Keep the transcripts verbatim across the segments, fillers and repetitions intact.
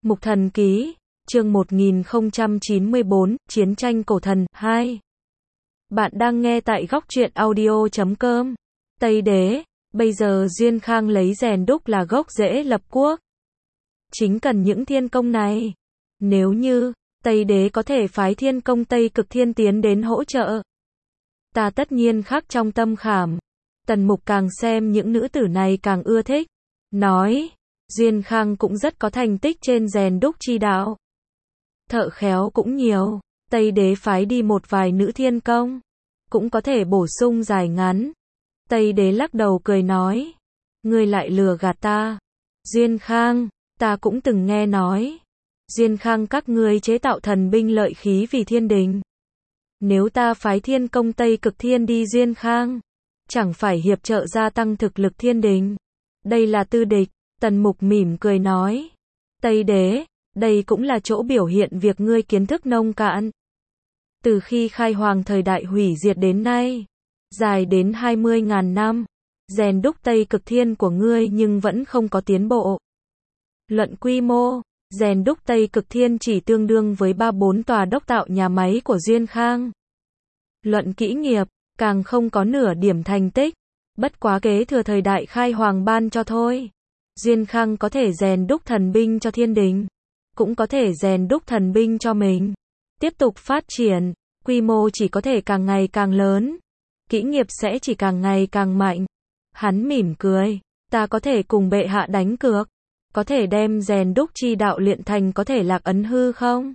Mục Thần Ký, chương một nghìn không trăm chín mươi bốn, Chiến tranh cổ thần, hai. Bạn đang nghe tại góc truyện audio chấm com. Tây Đế, bây giờ Duyên Khang lấy rèn đúc là gốc rễ lập quốc. Chính cần những thiên công này. Nếu như, Tây Đế có thể phái thiên công Tây Cực Thiên tiến đến hỗ trợ, ta tất nhiên khắc trong tâm khảm. Tần Mục càng xem những nữ tử này càng ưa thích. Nói, Duyên Khang cũng rất có thành tích trên rèn đúc chi đạo. Thợ khéo cũng nhiều, Tây Đế phái đi một vài nữ thiên công, cũng có thể bổ sung dài ngắn. Tây Đế lắc đầu cười nói, ngươi lại lừa gạt ta. Duyên Khang, ta cũng từng nghe nói, Duyên Khang các ngươi chế tạo thần binh lợi khí vì thiên đình. Nếu ta phái thiên công Tây Cực Thiên đi Duyên Khang, chẳng phải hiệp trợ gia tăng thực lực thiên đình. Đây là tư địch. Tần Mục mỉm cười nói, Tây Đế, đây cũng là chỗ biểu hiện việc ngươi kiến thức nông cạn. Từ khi khai hoàng thời đại hủy diệt đến nay, dài đến hai mươi ngàn năm, rèn đúc Tây Cực Thiên của ngươi nhưng vẫn không có tiến bộ. Luận quy mô, rèn đúc Tây Cực Thiên chỉ tương đương với ba bốn tòa đốc tạo nhà máy của Duyên Khang. Luận kỹ nghiệp, càng không có nửa điểm thành tích, bất quá kế thừa thời đại khai hoàng ban cho thôi. Duyên Khang có thể rèn đúc thần binh cho thiên đình, cũng có thể rèn đúc thần binh cho mình. Tiếp tục phát triển, quy mô chỉ có thể càng ngày càng lớn, kỹ nghiệp sẽ chỉ càng ngày càng mạnh. Hắn mỉm cười, ta có thể cùng bệ hạ đánh cược, có thể đem rèn đúc chi đạo luyện thành có thể lạc ấn hư không?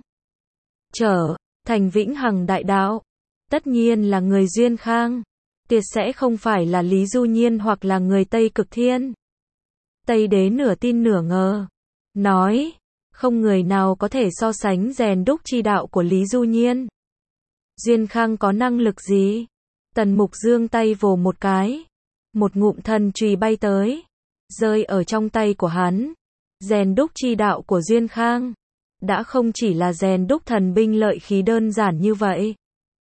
Trở thành vĩnh hằng đại đạo, tất nhiên là người Duyên Khang, tuyệt sẽ không phải là Lý Du Nhiên hoặc là người Tây Cực Thiên. Tây Đế nửa tin nửa ngờ, nói, không người nào có thể so sánh rèn đúc chi đạo của Lý Du Nhiên. Duyên Khang có năng lực gì? Tần Mục giương tay vồ một cái, một ngụm thần chùy bay tới, rơi ở trong tay của hắn. Rèn đúc chi đạo của Duyên Khang đã không chỉ là rèn đúc thần binh lợi khí đơn giản như vậy,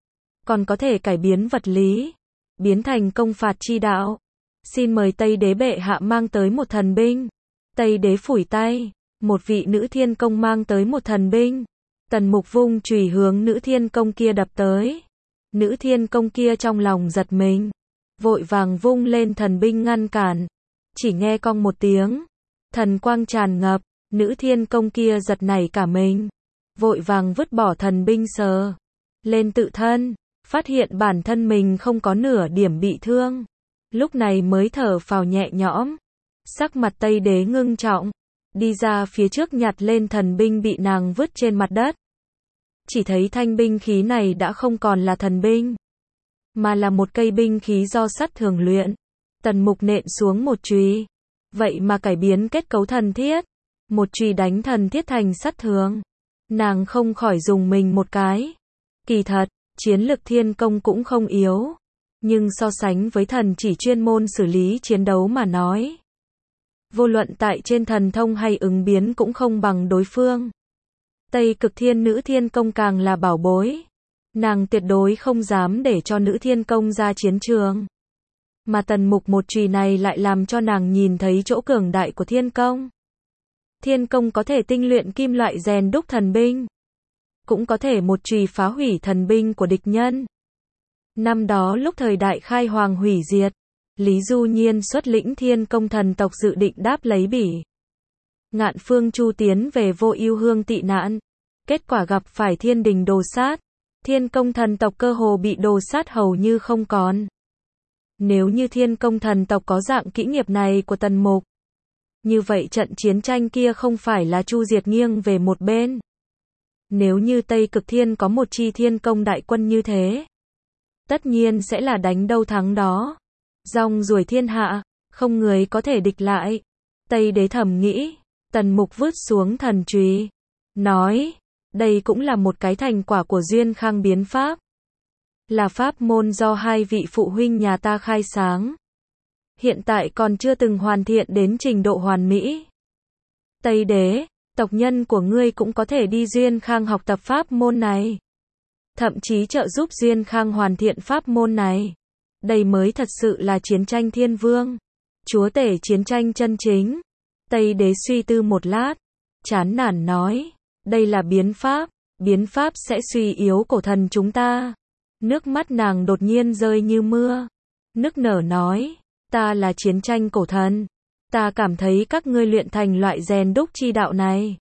còn có thể cải biến vật lý, biến thành công phạt chi đạo. Xin mời Tây Đế bệ hạ mang tới một thần binh. Tây Đế phủi tay, một vị nữ thiên công mang tới một thần binh. Tần Mục vung chùy hướng nữ thiên công kia đập tới. Nữ thiên công kia trong lòng giật mình, vội vàng vung lên thần binh ngăn cản. Chỉ nghe cong một tiếng, thần quang tràn ngập, nữ thiên công kia giật nảy cả mình, vội vàng vứt bỏ thần binh sờ lên tự thân, phát hiện bản thân mình không có nửa điểm bị thương. Lúc này mới thở phào nhẹ nhõm. Sắc mặt Tây Đế ngưng trọng, đi ra phía trước nhặt lên thần binh bị nàng vứt trên mặt đất. Chỉ thấy thanh binh khí này đã không còn là thần binh, mà là một cây binh khí do sắt thường luyện. Tần Mục nện xuống một chùy, vậy mà cải biến kết cấu thần thiết, một chùy đánh thần thiết thành sắt thường. Nàng không khỏi dùng mình một cái. Kỳ thật, chiến lực thiên công cũng không yếu, nhưng so sánh với thần chỉ chuyên môn xử lý chiến đấu mà nói, vô luận tại trên thần thông hay ứng biến cũng không bằng đối phương. Tây Cực Thiên nữ thiên công càng là bảo bối, nàng tuyệt đối không dám để cho nữ thiên công ra chiến trường. Mà Tần Mục một chùy này lại làm cho nàng nhìn thấy chỗ cường đại của thiên công. Thiên công có thể tinh luyện kim loại rèn đúc thần binh, cũng có thể một chùy phá hủy thần binh của địch nhân. Năm đó lúc thời đại khai hoàng hủy diệt, Lý Du Nhiên xuất lĩnh thiên công thần tộc dự định đáp lấy Bỉ Ngạn Phương Chu tiến về Vô Ưu Hương tị nạn, kết quả gặp phải thiên đình đồ sát, thiên công thần tộc cơ hồ bị đồ sát hầu như không còn. Nếu như thiên công thần tộc có dạng kỹ nghiệp này của Tần Mục, như vậy trận chiến tranh kia không phải là chu diệt nghiêng về một bên. Nếu như Tây Cực Thiên có một chi thiên công đại quân như thế, tất nhiên sẽ là đánh đâu thắng đó. Rong ruổi thiên hạ, không người có thể địch lại. Tây Đế thầm nghĩ. Tần Mục vứt xuống thần chùy, nói, đây cũng là một cái thành quả của Duyên Khang biến pháp. Là pháp môn do hai vị phụ huynh nhà ta khai sáng, hiện tại còn chưa từng hoàn thiện đến trình độ hoàn mỹ. Tây Đế, tộc nhân của ngươi cũng có thể đi Duyên Khang học tập pháp môn này, thậm chí trợ giúp Duyên Khang hoàn thiện pháp môn này. Đây mới thật sự là chiến tranh thiên vương, chúa tể chiến tranh chân chính. Tây Đế suy tư một lát, chán nản nói, đây là biến pháp, biến pháp sẽ suy yếu cổ thần chúng ta. Nước mắt nàng đột nhiên rơi như mưa, nức nở nói, ta là chiến tranh cổ thần, ta cảm thấy các ngươi luyện thành loại rèn đúc chi đạo này.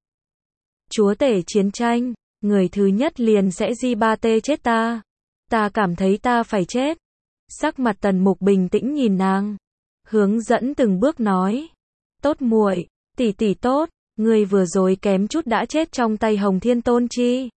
Chúa tể chiến tranh, người thứ nhất liền sẽ di ba tê chết ta. Ta cảm thấy ta phải chết. Sắc mặt Tần Mục bình tĩnh nhìn nàng, hướng dẫn từng bước nói, tốt muội, tỷ tỷ tốt, ngươi vừa rồi kém chút đã chết trong tay Hồng Thiên Tôn Chi.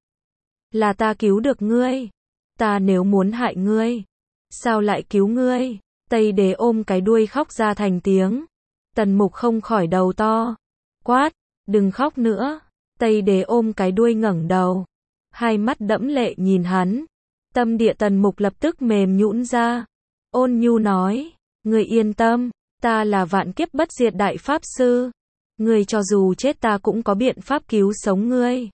Là ta cứu được ngươi. Ta nếu muốn hại ngươi, sao lại cứu ngươi? Tây Đế ôm cái đuôi khóc ra thành tiếng. Tần Mục không khỏi đầu to, quát, đừng khóc nữa. Tây Đế ôm cái đuôi ngẩng đầu, hai mắt đẫm lệ nhìn hắn. Tâm địa Tần Mục lập tức mềm nhũn ra, ôn nhu nói, ngươi yên tâm, ta là vạn kiếp bất diệt đại pháp sư, ngươi cho dù chết ta cũng có biện pháp cứu sống ngươi.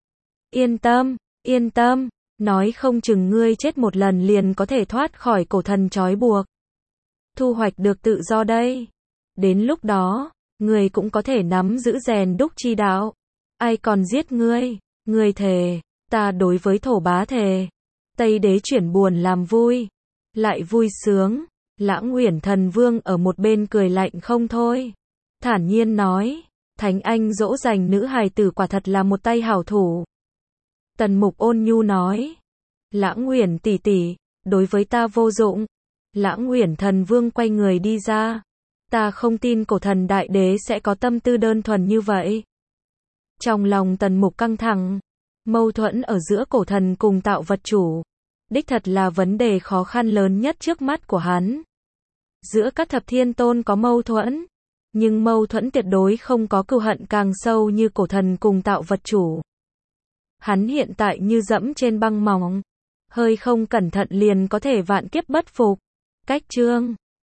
Yên tâm, yên tâm, nói không chừng ngươi chết một lần liền có thể thoát khỏi cổ thần trói buộc, thu hoạch được tự do đây. Đến lúc đó, ngươi cũng có thể nắm giữ rèn đúc chi đạo. Ai còn giết ngươi? Ngươi thề, ta đối với thổ bá thề. Tây Đế chuyển buồn làm vui, lại vui sướng. Lãng Uyển Thần Vương ở một bên cười lạnh không thôi, thản nhiên nói, Thánh Anh dỗ dành nữ hài tử quả thật là một tay hảo thủ. Tần Mục ôn nhu nói, Lãng Uyển tỷ tỷ, đối với ta vô dụng. Lãng Uyển Thần Vương quay người đi ra. Ta không tin cổ thần đại đế sẽ có tâm tư đơn thuần như vậy. Trong lòng Tần Mục căng thẳng, mâu thuẫn ở giữa cổ thần cùng tạo vật chủ, đích thật là vấn đề khó khăn lớn nhất trước mắt của hắn. Giữa các thập thiên tôn có mâu thuẫn, nhưng mâu thuẫn tuyệt đối không có cừu hận càng sâu như cổ thần cùng tạo vật chủ. Hắn hiện tại như dẫm trên băng mỏng, hơi không cẩn thận liền có thể vạn kiếp bất phục. Cách chương